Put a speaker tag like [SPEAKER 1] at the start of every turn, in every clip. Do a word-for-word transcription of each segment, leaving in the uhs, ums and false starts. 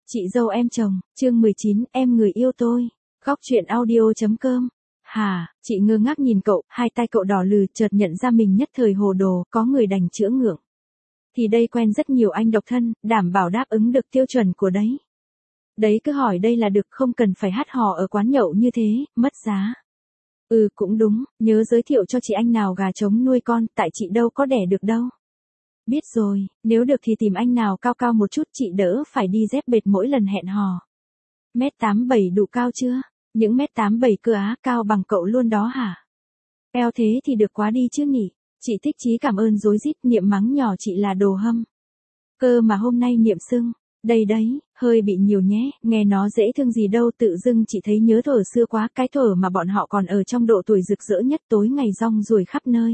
[SPEAKER 1] Chị dâu em chồng, chương mười chín, em người yêu tôi. Góc truyện audio.com. Hà, chị ngơ ngác nhìn cậu, hai tay cậu đỏ lừ, chợt nhận ra mình nhất thời hồ đồ, có người đành chữa ngượng. Thì đây quen rất nhiều anh độc thân, đảm bảo đáp ứng được tiêu chuẩn của đấy. Đấy cứ hỏi đây là được, không cần phải hát hò ở quán nhậu như thế, mất giá. Ừ cũng đúng, nhớ giới thiệu cho chị anh nào gà trống nuôi con, tại chị đâu có đẻ được đâu. Biết rồi, nếu được thì tìm anh nào cao cao một chút, chị đỡ phải đi dép bệt mỗi lần hẹn hò. Mét tám bảy đủ cao chưa? Những mét tám bảy cơ á, cao bằng cậu luôn đó hả? Eo thế thì được quá đi chứ nhỉ. Chị thích chí cảm ơn rối rít, Niệm mắng nhỏ chị là đồ hâm. Cơ mà hôm nay Niệm xưng, đây đấy, hơi bị nhiều nhé, nghe nó dễ thương gì đâu, tự dưng chị thấy nhớ thuở xưa quá, cái thuở mà bọn họ còn ở trong độ tuổi rực rỡ nhất, tối ngày rong ruổi khắp nơi.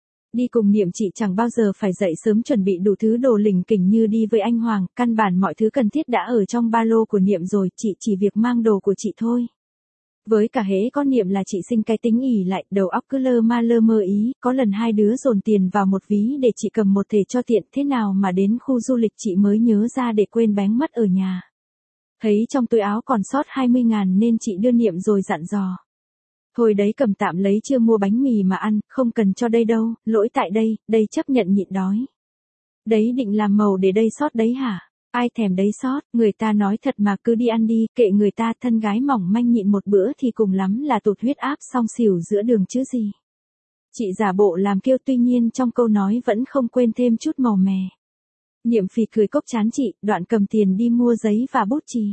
[SPEAKER 1] Đi cùng Niệm chị chẳng bao giờ phải dậy sớm chuẩn bị đủ thứ đồ lỉnh kỉnh như đi với anh Hoàng, căn bản mọi thứ cần thiết đã ở trong ba lô của Niệm rồi, chị chỉ việc mang đồ của chị thôi. Với cả hễ có Niệm là chị sinh cái tính ỉ lại, đầu óc cứ lơ ma lơ mơ ý, có lần hai đứa dồn tiền vào một ví để chị cầm một thể cho tiện, thế nào mà đến khu du lịch chị mới nhớ ra để quên bén mất ở nhà. Thấy trong túi áo còn sót hai mươi ngàn nên chị đưa Niệm rồi dặn dò. Thôi đấy cầm tạm lấy, chưa mua bánh mì mà ăn, không cần cho đây đâu, lỗi tại đây, đây chấp nhận nhịn đói. Đấy định làm màu để đây sót đấy hả? Ai thèm đấy sót, người ta nói thật mà, cứ đi ăn đi, kệ người ta, thân gái mỏng manh nhịn một bữa thì cùng lắm là tụt huyết áp xong xỉu giữa đường chứ gì. Chị giả bộ làm kêu, tuy nhiên trong câu nói vẫn không quên thêm chút màu mè. Niệm phì cười cốc chán chị, đoạn cầm tiền đi mua giấy và bút chì.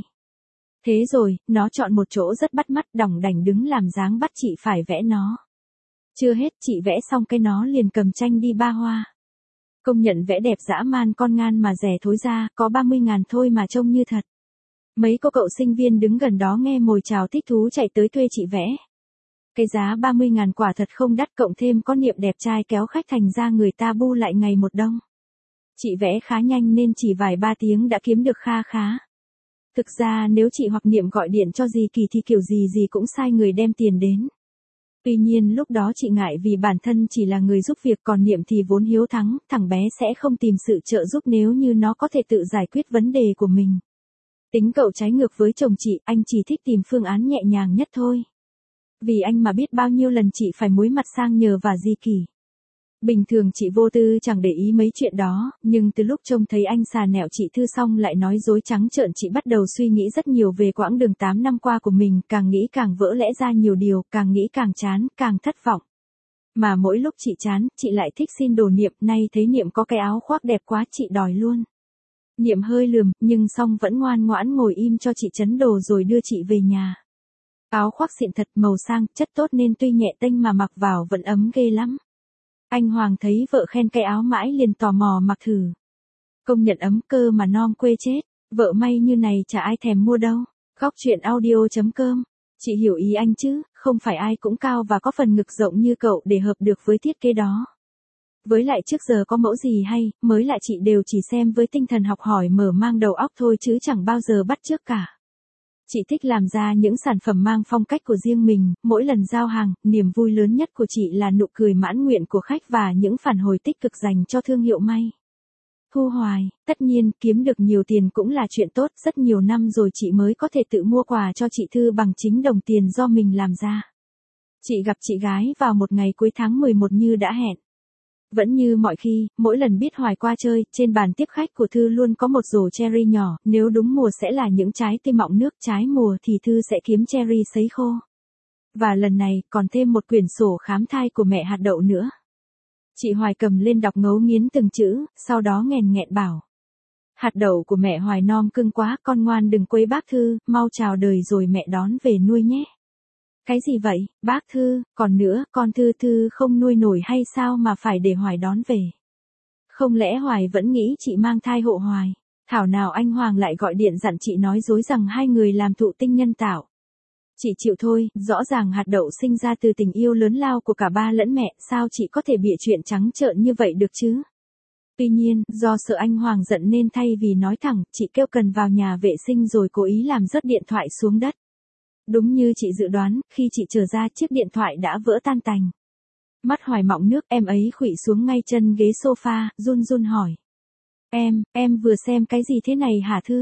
[SPEAKER 1] Thế rồi, nó chọn một chỗ rất bắt mắt, đỏng đảnh đứng làm dáng bắt chị phải vẽ nó. Chưa hết, chị vẽ xong cái nó liền cầm tranh đi ba hoa. Công nhận vẽ đẹp dã man, con ngan mà rẻ thối ra, có ba mươi ngàn thôi mà trông như thật. Mấy cô cậu sinh viên đứng gần đó nghe mồi chào thích thú chạy tới thuê chị vẽ. Cái giá ba mươi ngàn quả thật không đắt, cộng thêm có Niệm đẹp trai kéo khách, thành ra người ta bu lại ngày một đông. Chị vẽ khá nhanh nên chỉ vài ba tiếng đã kiếm được kha khá. Thực ra nếu chị hoặc Niệm gọi điện cho dì Kỳ thì kiểu gì gì cũng sai người đem tiền đến. Tuy nhiên lúc đó chị ngại vì bản thân chỉ là người giúp việc, còn Niệm thì vốn hiếu thắng, thằng bé sẽ không tìm sự trợ giúp nếu như nó có thể tự giải quyết vấn đề của mình. Tính cậu trái ngược với chồng chị, anh chỉ thích tìm phương án nhẹ nhàng nhất thôi. Vì anh mà biết bao nhiêu lần chị phải muối mặt sang nhờ và dì Kỳ. Bình thường chị vô tư chẳng để ý mấy chuyện đó, nhưng từ lúc trông thấy anh xà nẹo chị Thư xong lại nói dối trắng trợn, chị bắt đầu suy nghĩ rất nhiều về quãng đường tám năm qua của mình, càng nghĩ càng vỡ lẽ ra nhiều điều, càng nghĩ càng chán, càng thất vọng. Mà mỗi lúc chị chán, chị lại thích xin đồ Niệm, nay thấy Niệm có cái áo khoác đẹp quá chị đòi luôn. Niệm hơi lườm, nhưng xong vẫn ngoan ngoãn ngồi im cho chị chấn đồ rồi đưa chị về nhà. Áo khoác xịn thật, màu sang, chất tốt nên tuy nhẹ tênh mà mặc vào vẫn ấm ghê lắm. Anh Hoàng thấy vợ khen cái áo mãi liền tò mò mặc thử. Công nhận ấm, cơ mà non quê chết, vợ may như này chả ai thèm mua đâu. Góc truyện audio.com. Chị hiểu ý anh chứ, không phải ai cũng cao và có phần ngực rộng như cậu để hợp được với thiết kế đó. Với lại trước giờ có mẫu gì hay, mới lại chị đều chỉ xem với tinh thần học hỏi mở mang đầu óc thôi chứ chẳng bao giờ bắt chước cả. Chị thích làm ra những sản phẩm mang phong cách của riêng mình, mỗi lần giao hàng, niềm vui lớn nhất của chị là nụ cười mãn nguyện của khách và những phản hồi tích cực dành cho thương hiệu may. Thu hoài, tất nhiên, kiếm được nhiều tiền cũng là chuyện tốt, rất nhiều năm rồi chị mới có thể tự mua quà cho chị Thư bằng chính đồng tiền do mình làm ra. Chị gặp chị gái vào một ngày cuối tháng mười một như đã hẹn. Vẫn như mọi khi, mỗi lần biết Hoài qua chơi, trên bàn tiếp khách của Thư luôn có một rổ cherry nhỏ, nếu đúng mùa sẽ là những trái tươi mọng nước, trái mùa thì Thư sẽ kiếm cherry sấy khô. Và lần này, còn thêm một quyển sổ khám thai của mẹ hạt đậu nữa. Chị Hoài cầm lên đọc ngấu nghiến từng chữ, sau đó nghèn nghẹn bảo. Hạt đậu của mẹ Hoài non cưng quá, con ngoan đừng quấy bác Thư, mau chào đời rồi mẹ đón về nuôi nhé. Cái gì vậy, bác Thư, còn nữa, con Thư Thư không nuôi nổi hay sao mà phải để Hoài đón về? Không lẽ Hoài vẫn nghĩ chị mang thai hộ Hoài? Thảo nào anh Hoàng lại gọi điện dặn chị nói dối rằng hai người làm thụ tinh nhân tạo. Chị chịu thôi, rõ ràng hạt đậu sinh ra từ tình yêu lớn lao của cả ba lẫn mẹ, sao chị có thể bịa chuyện trắng trợn như vậy được chứ? Tuy nhiên, do sợ anh Hoàng giận nên thay vì nói thẳng, chị kêu cần vào nhà vệ sinh rồi cố ý làm rớt điện thoại xuống đất. Đúng như chị dự đoán, khi chị trở ra chiếc điện thoại đã vỡ tan tành. Mắt Hoài mọng nước, em ấy khuỵu xuống ngay chân ghế sofa, run run hỏi. Em, em vừa xem cái gì thế này hả Thư?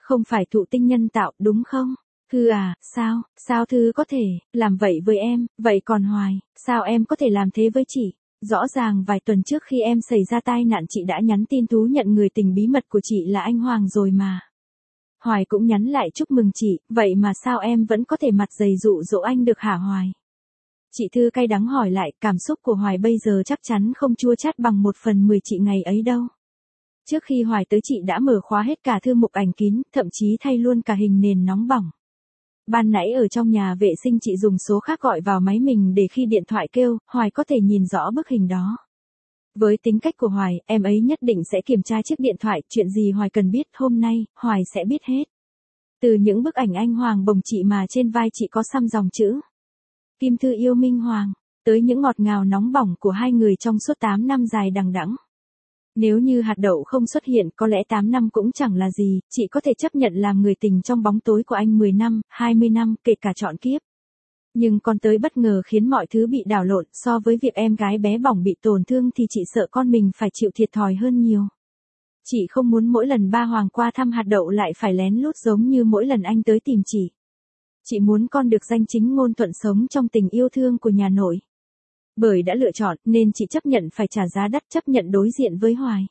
[SPEAKER 1] Không phải thụ tinh nhân tạo, đúng không? Thư à, sao, sao Thư có thể, làm vậy với em, vậy còn Hoài, sao em có thể làm thế với chị? Rõ ràng vài tuần trước khi em xảy ra tai nạn chị đã nhắn tin thú nhận người tình bí mật của chị là anh Hoàng rồi mà. Hoài cũng nhắn lại chúc mừng chị, vậy mà sao em vẫn có thể mặt dày dụ dỗ anh được hả Hoài? Chị Thư cay đắng hỏi lại, cảm xúc của Hoài bây giờ chắc chắn không chua chát bằng một phần mười chị ngày ấy đâu. Trước khi Hoài tới chị đã mở khóa hết cả thư mục ảnh kín, thậm chí thay luôn cả hình nền nóng bỏng. Ban nãy ở trong nhà vệ sinh chị dùng số khác gọi vào máy mình để khi điện thoại kêu, Hoài có thể nhìn rõ bức hình đó. Với tính cách của Hoài, em ấy nhất định sẽ kiểm tra chiếc điện thoại, chuyện gì Hoài cần biết hôm nay, Hoài sẽ biết hết. Từ những bức ảnh anh Hoàng bồng chị mà trên vai chị có xăm dòng chữ Kim Thư yêu Minh Hoàng, tới những ngọt ngào nóng bỏng của hai người trong suốt tám năm dài đằng đẵng. Nếu như hạt đậu không xuất hiện, có lẽ tám năm cũng chẳng là gì, chị có thể chấp nhận làm người tình trong bóng tối của anh mười năm, hai mươi năm, kể cả trọn kiếp. Nhưng còn tới bất ngờ khiến mọi thứ bị đảo lộn, so với việc em gái bé bỏng bị tổn thương thì chị sợ con mình phải chịu thiệt thòi hơn nhiều. Chị không muốn mỗi lần ba Hoàng qua thăm hạt đậu lại phải lén lút giống như mỗi lần anh tới tìm chị. Chị muốn con được danh chính ngôn thuận sống trong tình yêu thương của nhà nội. Bởi đã lựa chọn nên chị chấp nhận phải trả giá đắt, chấp nhận đối diện với Hoài.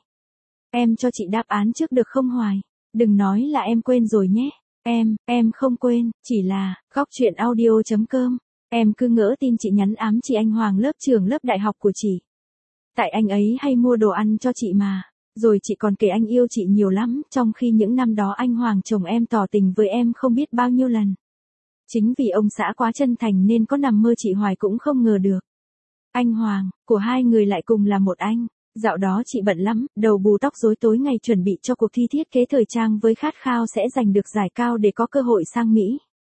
[SPEAKER 1] Em cho chị đáp án trước được không Hoài? Đừng nói là em quên rồi nhé. Em, em không quên, chỉ là, góc chuyện audio chấm com. Em cứ ngỡ tin chị nhắn ám chị anh Hoàng lớp trường lớp đại học của chị. Tại anh ấy hay mua đồ ăn cho chị mà. Rồi chị còn kể anh yêu chị nhiều lắm, trong khi những năm đó anh Hoàng chồng em tỏ tình với em không biết bao nhiêu lần. Chính vì ông xã quá chân thành nên có nằm mơ chị Hoài cũng không ngờ được. Anh Hoàng, của hai người lại cùng là một anh. Dạo đó chị bận lắm, đầu bù tóc rối tối ngày chuẩn bị cho cuộc thi thiết kế thời trang với khát khao sẽ giành được giải cao để có cơ hội sang Mỹ.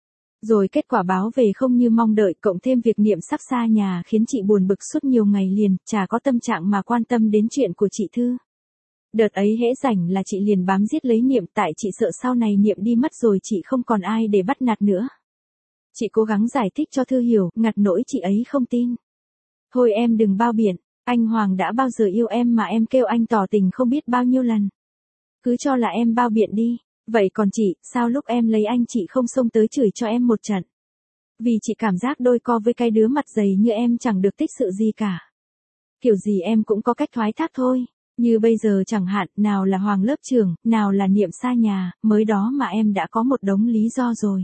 [SPEAKER 1] Rồi kết quả báo về không như mong đợi, cộng thêm việc Niệm sắp xa nhà khiến chị buồn bực suốt nhiều ngày liền, chả có tâm trạng mà quan tâm đến chuyện của chị Thư. Đợt ấy hễ rảnh là chị liền bám giết lấy Niệm, tại chị sợ sau này Niệm đi mất rồi chị không còn ai để bắt nạt nữa. Chị cố gắng giải thích cho Thư hiểu, ngặt nỗi chị ấy không tin. Thôi em đừng bao biện, anh Hoàng đã bao giờ yêu em mà em kêu anh tỏ tình không biết bao nhiêu lần. Cứ cho là em bao biện đi, vậy còn chị, sao lúc em lấy anh chị không xông tới chửi cho em một trận? Vì chị cảm giác đôi co với cái đứa mặt dày như em chẳng được tích sự gì cả. Kiểu gì em cũng có cách thoái thác thôi, như bây giờ chẳng hạn, nào là Hoàng lớp trường, nào là Niệm xa nhà, mới đó mà em đã có một đống lý do rồi.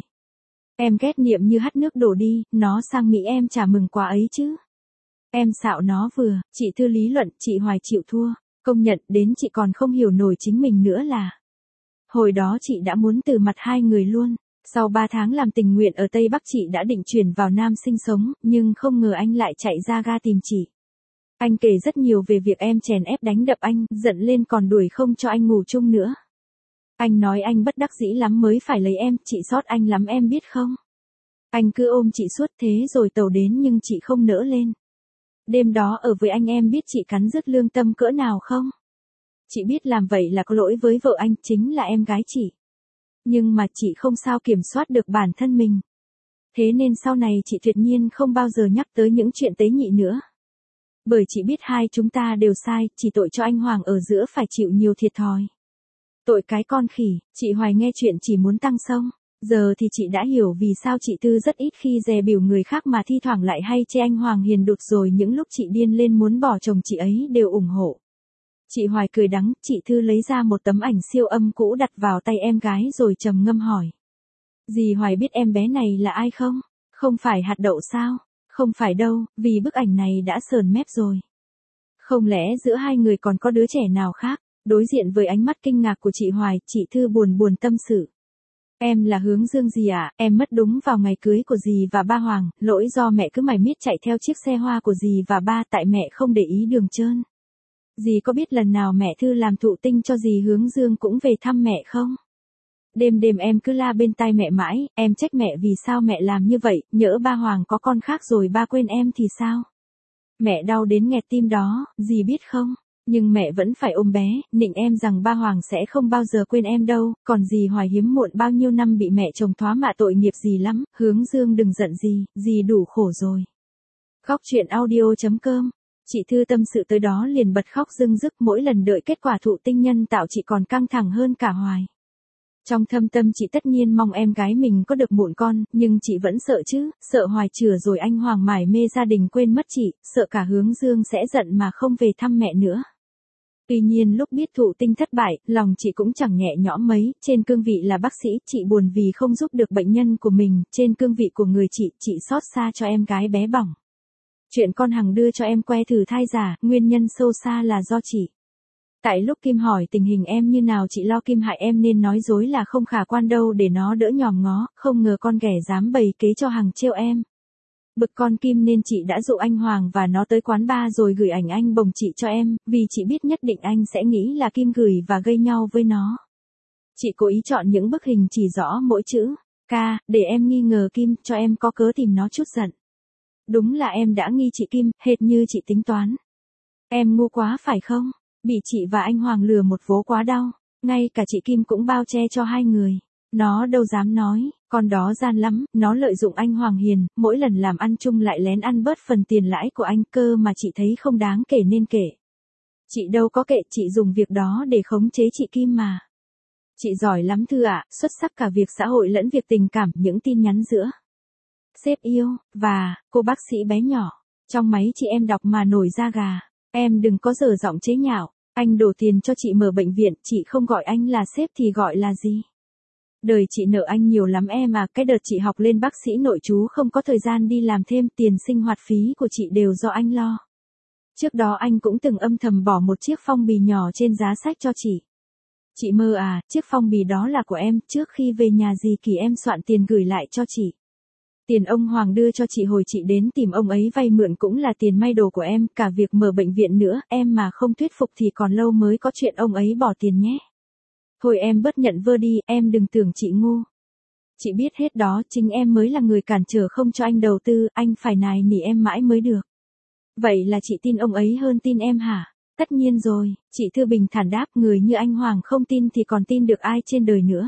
[SPEAKER 1] Em ghét Niệm như hắt nước đổ đi, nó sang Mỹ em chả mừng quá ấy chứ. Em xạo nó vừa, chị Thư lý luận, chị Hoài chịu thua, công nhận đến chị còn không hiểu nổi chính mình nữa là. Hồi đó chị đã muốn từ mặt hai người luôn, sau ba tháng làm tình nguyện ở Tây Bắc chị đã định chuyển vào Nam sinh sống, nhưng không ngờ anh lại chạy ra ga tìm chị. Anh kể rất nhiều về việc em chèn ép đánh đập anh, giận lên còn đuổi không cho anh ngủ chung nữa. Anh nói anh bất đắc dĩ lắm mới phải lấy em, chị xót anh lắm em biết không? Anh cứ ôm chị suốt thế rồi tàu đến nhưng chị không nỡ lên. Đêm đó ở với anh em biết chị cắn rứt lương tâm cỡ nào không? Chị biết làm vậy là có lỗi với vợ anh, chính là em gái chị. Nhưng mà chị không sao kiểm soát được bản thân mình. Thế nên sau này chị tuyệt nhiên không bao giờ nhắc tới những chuyện tế nhị nữa. Bởi chị biết hai chúng ta đều sai, chỉ tội cho anh Hoàng ở giữa phải chịu nhiều thiệt thòi. Tội cái con khỉ, chị Hoài nghe chuyện chỉ muốn tăng sông. Giờ thì chị đã hiểu vì sao chị Thư rất ít khi dè bỉu người khác mà thi thoảng lại hay chê anh Hoàng hiền đụt, rồi những lúc chị điên lên muốn bỏ chồng chị ấy đều ủng hộ. Chị Hoài cười đắng, chị Thư lấy ra một tấm ảnh siêu âm cũ đặt vào tay em gái rồi trầm ngâm hỏi. Dì Hoài biết em bé này là ai không? Không phải hạt đậu sao? Không phải đâu, vì bức ảnh này đã sờn mép rồi. Không lẽ giữa hai người còn có đứa trẻ nào khác? Đối diện với ánh mắt kinh ngạc của chị Hoài, chị Thư buồn buồn tâm sự. Em là Hướng Dương dì ạ, à? Em mất đúng vào ngày cưới của dì và ba Hoàng, lỗi do mẹ cứ mải miết chạy theo chiếc xe hoa của dì và ba, tại mẹ không để ý đường trơn. Dì có biết lần nào mẹ Thư làm thụ tinh cho dì Hướng Dương cũng về thăm mẹ không? Đêm đêm em cứ la bên tai mẹ mãi, em trách mẹ vì sao mẹ làm như vậy, nhỡ ba Hoàng có con khác rồi ba quên em thì sao? Mẹ đau đến nghẹt tim đó, dì biết không? Nhưng mẹ vẫn phải ôm bé, nịnh em rằng ba Hoàng sẽ không bao giờ quên em đâu, còn dì Hoài hiếm muộn bao nhiêu năm bị mẹ chồng thoá mạ tội nghiệp dì lắm, Hướng Dương đừng giận dì, dì đủ khổ rồi. Góc chuyện audio chấm com. Chị Thư tâm sự tới đó liền bật khóc rưng rức, mỗi lần đợi kết quả thụ tinh nhân tạo chị còn căng thẳng hơn cả Hoài. Trong thâm tâm chị tất nhiên mong em gái mình có được mụn con, nhưng chị vẫn sợ chứ, sợ Hoài chửa rồi anh Hoàng mải mê gia đình quên mất chị, sợ cả Hướng Dương sẽ giận mà không về thăm mẹ nữa. Tuy nhiên lúc biết thụ tinh thất bại, lòng chị cũng chẳng nhẹ nhõm mấy, trên cương vị là bác sĩ, chị buồn vì không giúp được bệnh nhân của mình, trên cương vị của người chị, chị xót xa cho em gái bé bỏng. Chuyện con Hằng đưa cho em que thử thai giả, nguyên nhân sâu xa là do chị. Tại lúc Kim hỏi tình hình em như nào chị lo Kim hại em nên nói dối là không khả quan đâu để nó đỡ nhòm ngó, không ngờ con ghẻ dám bày kế cho Hằng trêu em. Bực con Kim nên chị đã dụ anh Hoàng và nó tới quán bar rồi gửi ảnh anh bồng chị cho em, vì chị biết nhất định anh sẽ nghĩ là Kim gửi và gây nhau với nó. Chị cố ý chọn những bức hình chỉ rõ mỗi chữ K, để em nghi ngờ Kim, cho em có cớ tìm nó chút giận. Đúng là em đã nghi chị Kim, hệt như chị tính toán. Em ngu quá phải không? Bị chị và anh Hoàng lừa một vố quá đau, ngay cả chị Kim cũng bao che cho hai người. Nó đâu dám nói, con đó gian lắm, nó lợi dụng anh Hoàng hiền, mỗi lần làm ăn chung lại lén ăn bớt phần tiền lãi của anh cơ mà chị thấy không đáng kể nên kể. Chị đâu có kệ, chị dùng việc đó để khống chế chị Kim mà. Chị giỏi lắm Thư ạ, xuất sắc cả việc xã hội lẫn việc tình cảm, những tin nhắn giữa sếp yêu, và cô bác sĩ bé nhỏ, trong máy chị em đọc mà nổi da gà. Em đừng có dở giọng chế nhạo, anh đổ tiền cho chị mở bệnh viện, chị không gọi anh là sếp thì gọi là gì? Đời chị nợ anh nhiều lắm em à, cái đợt chị học lên bác sĩ nội trú không có thời gian đi làm thêm, tiền sinh hoạt phí của chị đều do anh lo. Trước đó anh cũng từng âm thầm bỏ một chiếc phong bì nhỏ trên giá sách cho chị. Chị mơ à, chiếc phong bì đó là của em, trước khi về nhà dì Kỳ em soạn tiền gửi lại cho chị. Tiền ông Hoàng đưa cho chị hồi chị đến tìm ông ấy vay mượn cũng là tiền may đồ của em, cả việc mở bệnh viện nữa, em mà không thuyết phục thì còn lâu mới có chuyện ông ấy bỏ tiền nhé. Thôi em bớt nhận vơ đi, em đừng tưởng chị ngu. Chị biết hết đó, chính em mới là người cản trở không cho anh đầu tư, anh phải nài nỉ em mãi mới được. Vậy là chị tin ông ấy hơn tin em hả? Tất nhiên rồi, chị Thư bình thản đáp, người như anh Hoàng không tin thì còn tin được ai trên đời nữa.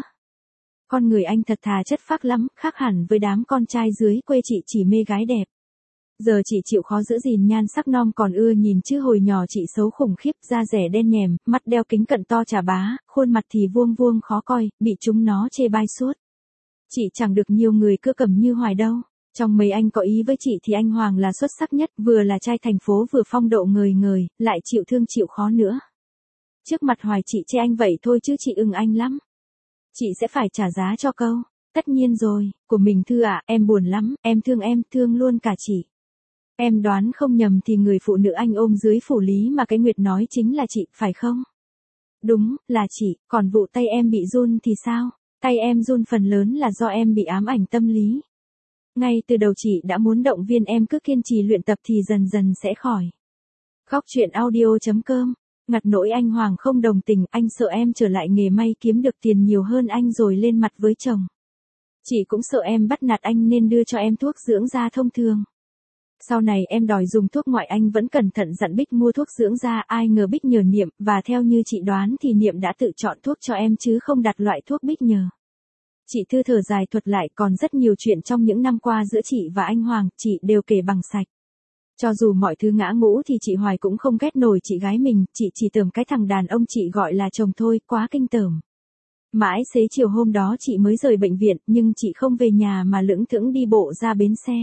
[SPEAKER 1] Con người anh thật thà chất phác lắm, khác hẳn với đám con trai dưới quê chị chỉ mê gái đẹp. Giờ chị chịu khó giữ gìn nhan sắc non còn ưa nhìn chứ hồi nhỏ chị xấu khủng khiếp, da rẻ đen nhèm, mắt đeo kính cận to chà bá, khuôn mặt thì vuông vuông khó coi, bị chúng nó chê bai suốt. Chị chẳng được nhiều người cưa cầm như Hoài đâu. Trong mấy anh có ý với chị thì anh Hoàng là xuất sắc nhất, vừa là trai thành phố vừa phong độ ngời ngời, lại chịu thương chịu khó nữa. Trước mặt Hoài chị chê anh vậy thôi chứ chị ưng anh lắm. Chị sẽ phải trả giá cho câu. Tất nhiên rồi, của mình Thư ạ, em buồn lắm, em thương em, thương luôn cả chị. Em đoán không nhầm thì người phụ nữ anh ôm dưới phủ lý mà cái Nguyệt nói chính là chị, phải không? Đúng, là chị, còn vụ tay em bị run thì sao? Tay em run phần lớn là do em bị ám ảnh tâm lý. Ngay từ đầu chị đã muốn động viên em cứ kiên trì luyện tập thì dần dần sẽ khỏi. Khóc chuyện audio chấm com. Ngặt nỗi anh Hoàng không đồng tình, anh sợ em trở lại nghề may kiếm được tiền nhiều hơn anh rồi lên mặt với chồng. Chị cũng sợ em bắt nạt anh nên đưa cho em thuốc dưỡng da thông thường. Sau này em đòi dùng thuốc ngoại anh vẫn cẩn thận dặn Bích mua thuốc dưỡng da, ai ngờ Bích nhờ Niệm, và theo như chị đoán thì Niệm đã tự chọn thuốc cho em chứ không đặt loại thuốc Bích nhờ. Chị Thư thở dài thuật lại, còn rất nhiều chuyện trong những năm qua giữa chị và anh Hoàng, chị đều kể bằng sạch. Cho dù mọi thứ ngã ngũ thì chị Hoài cũng không ghét nổi chị gái mình, chị chỉ tởm cái thằng đàn ông chị gọi là chồng thôi, quá kinh tởm. Mãi xế chiều hôm đó chị mới rời bệnh viện, nhưng chị không về nhà mà lững thững đi bộ ra bến xe.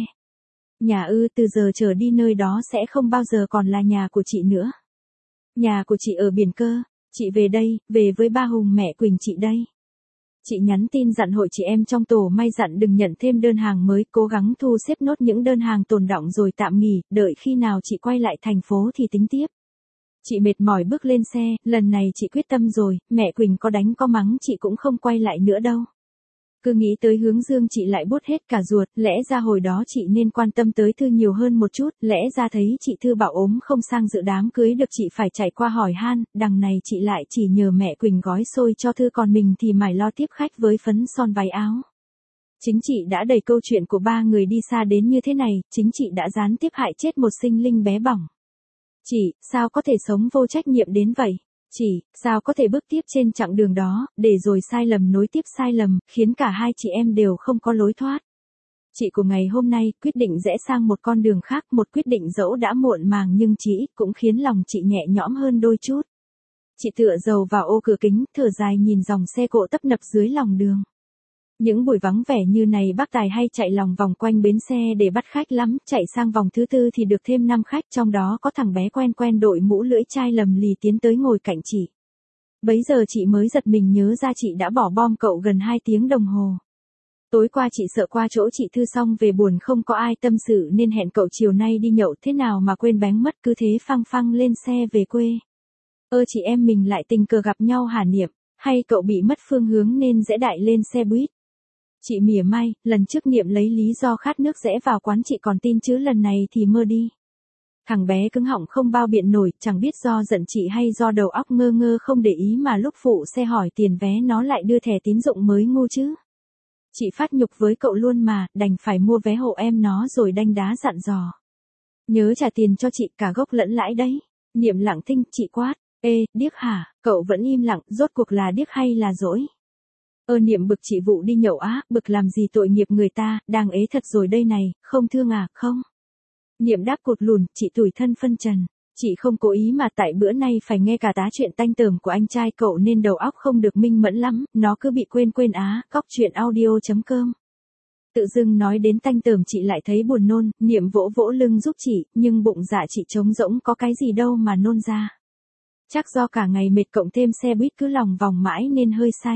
[SPEAKER 1] Nhà ư, từ giờ trở đi nơi đó sẽ không bao giờ còn là nhà của chị nữa. Nhà của chị ở Biển Cơ, chị về đây, về với ba Hùng mẹ Quỳnh chị đây. Chị nhắn tin dặn hội chị em trong tổ may dặn đừng nhận thêm đơn hàng mới, cố gắng thu xếp nốt những đơn hàng tồn đọng rồi tạm nghỉ, đợi khi nào chị quay lại thành phố thì tính tiếp. Chị mệt mỏi bước lên xe, lần này chị quyết tâm rồi, mẹ Quỳnh có đánh có mắng chị cũng không quay lại nữa đâu. Cứ nghĩ tới Hướng Dương chị lại buốt hết cả ruột, lẽ ra hồi đó chị nên quan tâm tới Thư nhiều hơn một chút, lẽ ra thấy chị Thư bảo ốm không sang dự đám cưới được chị phải chạy qua hỏi han, đằng này chị lại chỉ nhờ mẹ Quỳnh gói xôi cho Thư còn mình thì mải lo tiếp khách với phấn son váy áo. Chính chị đã đẩy câu chuyện của ba người đi xa đến như thế này, chính chị đã gián tiếp hại chết một sinh linh bé bỏng. Chị, sao có thể sống vô trách nhiệm đến vậy? Chị, sao có thể bước tiếp trên chặng đường đó, để rồi sai lầm nối tiếp sai lầm, khiến cả hai chị em đều không có lối thoát. Chị của ngày hôm nay quyết định rẽ sang một con đường khác, một quyết định dẫu đã muộn màng nhưng chỉ cũng khiến lòng chị nhẹ nhõm hơn đôi chút. Chị tựa dầu vào ô cửa kính, thở dài nhìn dòng xe cộ tấp nập dưới lòng đường. Những buổi vắng vẻ như này bác Tài hay chạy lòng vòng quanh bến xe để bắt khách lắm, chạy sang vòng thứ tư thì được thêm năm khách, trong đó có thằng bé quen quen đội mũ lưỡi chai lầm lì tiến tới ngồi cạnh chị. Bấy giờ chị mới giật mình nhớ ra chị đã bỏ bom cậu gần hai tiếng đồng hồ. Tối qua chị sợ qua chỗ chị Thư xong về buồn không có ai tâm sự nên hẹn cậu chiều nay đi nhậu, thế nào mà quên bén mất, cứ thế phăng phăng lên xe về quê. Ơ chị em mình lại tình cờ gặp nhau hả Niệm, hay cậu bị mất phương hướng nên dễ đại lên xe buýt? Chị mỉa mai, lần trước Niệm lấy lý do khát nước rẽ vào quán chị còn tin chứ lần này thì mơ đi. Thằng bé cứng họng không bao biện nổi, chẳng biết do giận chị hay do đầu óc ngơ ngơ không để ý mà lúc phụ xe hỏi tiền vé nó lại đưa thẻ tín dụng mới ngu chứ. Chị phát nhục với cậu luôn mà, đành phải mua vé hộ em nó rồi đanh đá dặn dò. Nhớ trả tiền cho chị cả gốc lẫn lãi đấy. Niệm lặng thinh, chị quát, ê, điếc hả, cậu vẫn im lặng, rốt cuộc là điếc hay là dỗi? Ơ Niệm bực chị vụ đi nhậu á, bực làm gì tội nghiệp người ta, đang ế thật rồi đây này, không thương à, không? Niệm đáp cột lùn, chị tủi thân phân trần. Chị không cố ý mà tại bữa nay phải nghe cả tá chuyện tanh tởm của anh trai cậu nên đầu óc không được minh mẫn lắm, nó cứ bị quên quên á, góc chuyện audio.com. Tự dưng nói đến tanh tởm chị lại thấy buồn nôn, Niệm vỗ vỗ lưng giúp chị, nhưng bụng dạ chị trống rỗng có cái gì đâu mà nôn ra. Chắc do cả ngày mệt cộng thêm xe buýt cứ lòng vòng mãi nên hơi say.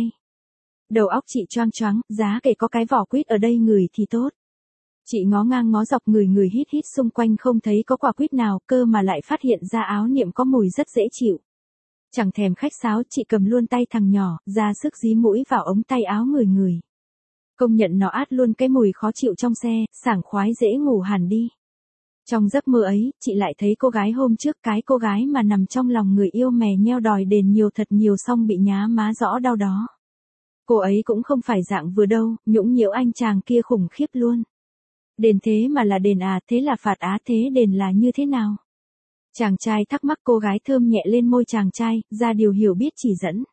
[SPEAKER 1] Đầu óc chị choang choáng, giá kể có cái vỏ quýt ở đây ngửi thì tốt. Chị ngó ngang ngó dọc người người hít hít xung quanh không thấy có quả quýt nào, cơ mà lại phát hiện ra áo Niệm có mùi rất dễ chịu. Chẳng thèm khách sáo, chị cầm luôn tay thằng nhỏ, ra sức dí mũi vào ống tay áo người người. Công nhận nó át luôn cái mùi khó chịu trong xe, sảng khoái dễ ngủ hẳn đi. Trong giấc mơ ấy, chị lại thấy cô gái hôm trước, cái cô gái mà nằm trong lòng người yêu mè nheo đòi đền nhiều thật nhiều xong bị nhá má rõ đau đó. Cô ấy cũng không phải dạng vừa đâu, nhũng nhiễu anh chàng kia khủng khiếp luôn. Đền thế mà là đền à, thế là phạt á, thế đền là như thế nào? Chàng trai thắc mắc, cô gái thơm nhẹ lên môi chàng trai, ra điều hiểu biết chỉ dẫn.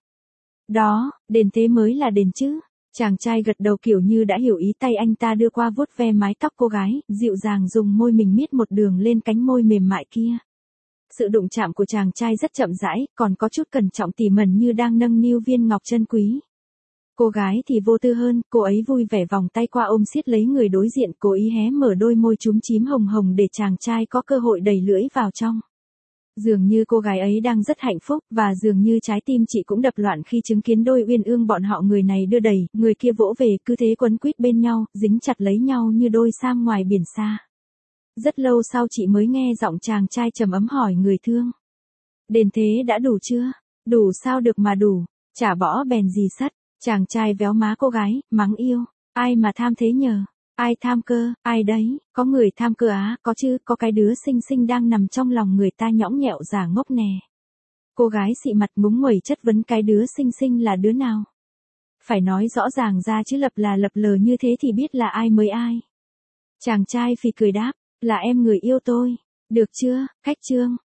[SPEAKER 1] Đó, đền thế mới là đền chứ. Chàng trai gật đầu kiểu như đã hiểu ý, tay anh ta đưa qua vuốt ve mái tóc cô gái, dịu dàng dùng môi mình miết một đường lên cánh môi mềm mại kia. Sự đụng chạm của chàng trai rất chậm rãi, còn có chút cẩn trọng tỉ mẩn như đang nâng niu viên ngọc chân quý. Cô gái thì vô tư hơn, cô ấy vui vẻ vòng tay qua ôm siết lấy người đối diện, cố ý hé mở đôi môi chúm chím hồng hồng để chàng trai có cơ hội đẩy lưỡi vào trong. Dường như cô gái ấy đang rất hạnh phúc, và dường như trái tim chị cũng đập loạn khi chứng kiến đôi uyên ương bọn họ, người này đưa đẩy, người kia vỗ về, cứ thế quấn quýt bên nhau, dính chặt lấy nhau như đôi sam ngoài biển xa. Rất lâu sau chị mới nghe giọng chàng trai trầm ấm hỏi người thương. Đền thế đã đủ chưa? Đủ sao được mà đủ, chả bỏ bèn gì sắt. Chàng trai véo má cô gái, mắng yêu. Ai mà tham thế nhờ? Ai tham cơ? Ai đấy? Có người tham cơ á, có chứ, có cái đứa xinh xinh đang nằm trong lòng người ta nhõng nhẽo giả ngốc nè. Cô gái xị mặt ngúng nguẩy chất vấn cái đứa xinh xinh là đứa nào? Phải nói rõ ràng ra chứ lập là lập lờ như thế thì biết là ai mới ai. Chàng trai phì cười đáp, là em người yêu tôi. Được chưa, khách trương?